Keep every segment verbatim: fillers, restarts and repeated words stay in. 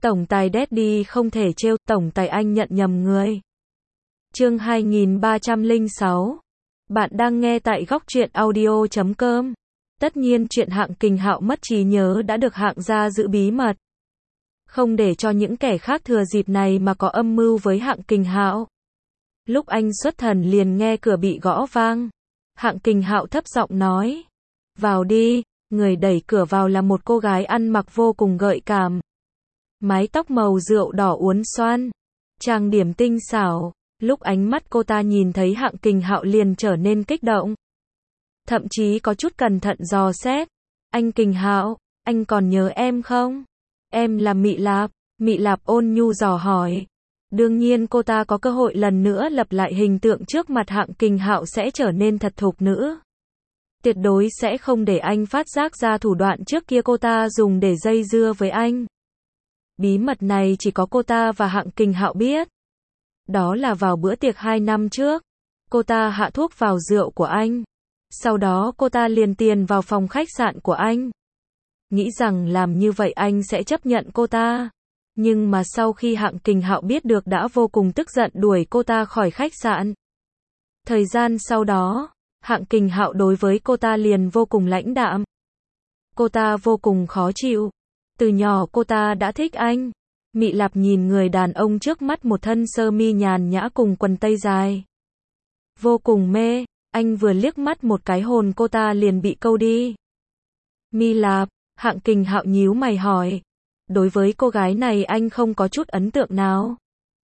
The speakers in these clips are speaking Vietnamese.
Tổng tài Daddy không thể trêu, tổng tài anh nhận nhầm người. Chương hai nghìn ba trăm lẻ sáu. Bạn đang nghe tại góc truyện audio chấm com. Tất nhiên chuyện Hạng Kình Hạo mất trí nhớ đã được Hạng gia giữ bí mật. Không để cho những kẻ khác thừa dịp này mà có âm mưu với Hạng Kình Hạo. Lúc anh xuất thần liền nghe cửa bị gõ vang. Hạng Kình Hạo thấp giọng nói. Vào đi, người đẩy cửa vào là một cô gái ăn mặc vô cùng gợi cảm. Mái tóc màu rượu đỏ uốn xoăn, trang điểm tinh xảo, lúc ánh mắt cô ta nhìn thấy Hạng Kình Hạo liền trở nên kích động. Thậm chí có chút cẩn thận dò xét. Anh Kình Hạo, anh còn nhớ em không? Em là Mị Lạp, Mị Lạp ôn nhu dò hỏi. Đương nhiên cô ta có cơ hội lần nữa lập lại hình tượng trước mặt Hạng Kình Hạo sẽ trở nên thật thục nữa. Tuyệt đối sẽ không để anh phát giác ra thủ đoạn trước kia cô ta dùng để dây dưa với anh. Bí mật này chỉ có cô ta và Hạng Kình Hạo biết. Đó là vào bữa tiệc hai năm trước, cô ta hạ thuốc vào rượu của anh. Sau đó cô ta liền tiền vào phòng khách sạn của anh. Nghĩ rằng làm như vậy anh sẽ chấp nhận cô ta. Nhưng mà sau khi Hạng Kình Hạo biết được đã vô cùng tức giận đuổi cô ta khỏi khách sạn. Thời gian sau đó, Hạng Kình Hạo đối với cô ta liền vô cùng lãnh đạm. Cô ta vô cùng khó chịu. Từ nhỏ cô ta đã thích anh. Mị Lạp nhìn người đàn ông trước mắt một thân sơ mi nhàn nhã cùng quần tây dài. Vô cùng mê, anh vừa liếc mắt một cái hồn cô ta liền bị câu đi. Mị Lạp, Hạng Kình Hạo nhíu mày hỏi. Đối với cô gái này anh không có chút ấn tượng nào.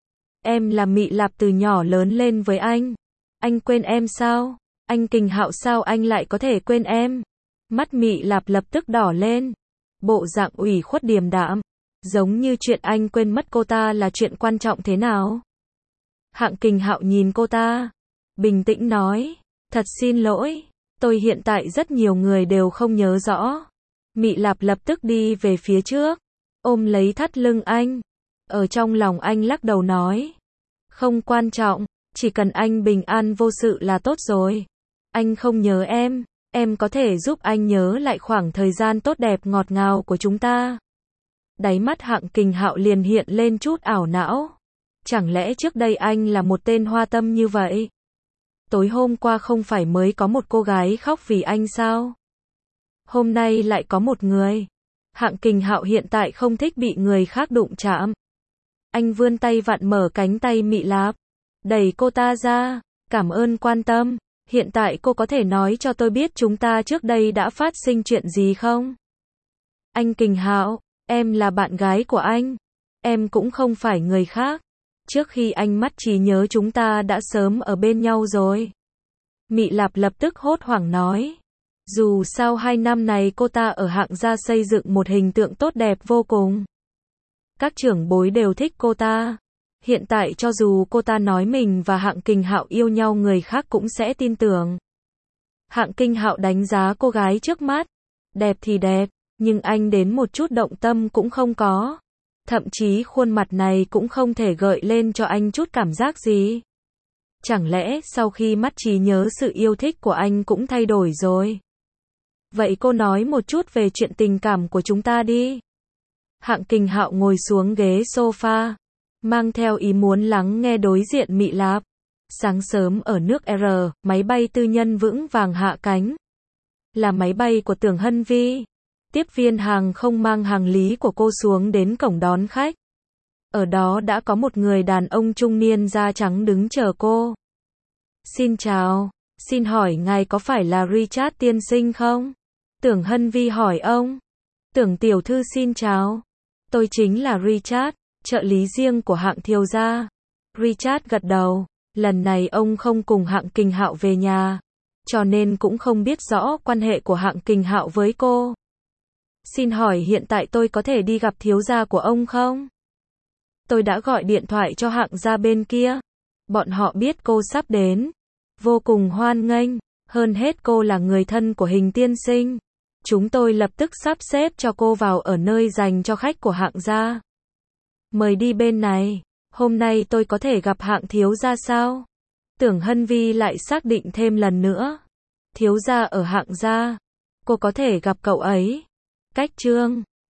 Em là Mị Lạp từ nhỏ lớn lên với anh. Anh quên em sao? Anh Kình Hạo sao anh lại có thể quên em? Mắt Mị Lạp lập tức đỏ lên. Bộ dạng ủy khuất điềm đạm. Giống như chuyện anh quên mất cô ta là chuyện quan trọng thế nào. Hạng Kình Hạo nhìn cô ta. Bình tĩnh nói. Thật xin lỗi. Tôi hiện tại rất nhiều người đều không nhớ rõ. Mị Lạp lập tức đi về phía trước. Ôm lấy thắt lưng anh. Ở trong lòng anh lắc đầu nói. Không quan trọng. Chỉ cần anh bình an vô sự là tốt rồi. Anh không nhớ em. Em có thể giúp anh nhớ lại khoảng thời gian tốt đẹp ngọt ngào của chúng ta. Đáy mắt Hạng Kình Hạo liền hiện lên chút ảo não. Chẳng lẽ trước đây anh là một tên hoa tâm như vậy? Tối hôm qua không phải mới có một cô gái khóc vì anh sao? Hôm nay lại có một người. Hạng Kình Hạo hiện tại không thích bị người khác đụng chạm. Anh vươn tay vặn mở cánh tay Mị Lạp. Đẩy cô ta ra. Cảm ơn quan tâm. Hiện tại cô có thể nói cho tôi biết chúng ta trước đây đã phát sinh chuyện gì không? Anh Kình Hạo, em là bạn gái của anh. Em cũng không phải người khác. Trước khi anh mất trí nhớ chúng ta đã sớm ở bên nhau rồi. Mị Lạp lập tức hốt hoảng nói. Dù sao hai năm này cô ta ở Hạng gia xây dựng một hình tượng tốt đẹp vô cùng. Các trưởng bối đều thích cô ta. Hiện tại cho dù cô ta nói mình và Hạng Kình Hạo yêu nhau người khác cũng sẽ tin tưởng. Hạng Kình Hạo đánh giá cô gái trước mắt. Đẹp thì đẹp, nhưng anh đến một chút động tâm cũng không có. Thậm chí khuôn mặt này cũng không thể gợi lên cho anh chút cảm giác gì. Chẳng lẽ sau khi mất trí nhớ sự yêu thích của anh cũng thay đổi rồi? Vậy cô nói một chút về chuyện tình cảm của chúng ta đi. Hạng Kình Hạo ngồi xuống ghế sofa. Mang theo ý muốn lắng nghe đối diện Mị Lạp. Sáng sớm ở nước R, máy bay tư nhân vững vàng hạ cánh. Là máy bay của Tưởng Hân Vi. Tiếp viên hàng không mang hành lý của cô xuống đến cổng đón khách. Ở đó đã có một người đàn ông trung niên da trắng đứng chờ cô. Xin chào, xin hỏi ngài có phải là Richard tiên sinh không? Tưởng Hân Vi hỏi ông. Tưởng tiểu thư xin chào. Tôi chính là Richard. Trợ lý riêng của Hạng thiếu gia. Richard gật đầu. Lần này ông không cùng Hạng Kình Hạo về nhà, cho nên cũng không biết rõ quan hệ của Hạng Kình Hạo với cô. Xin hỏi hiện tại tôi có thể đi gặp thiếu gia của ông không? Tôi đã gọi điện thoại cho Hạng gia bên kia. Bọn họ biết cô sắp đến. Vô cùng hoan nghênh. Hơn hết cô là người thân của Hình tiên sinh. Chúng tôi lập tức sắp xếp cho cô vào ở nơi dành cho khách của Hạng gia. Mời đi bên này. Hôm nay tôi có thể gặp Hạng thiếu gia sao? Tưởng Hân Vi lại xác định thêm lần nữa. Thiếu gia ở Hạng gia. Cô có thể gặp cậu ấy. Cách chương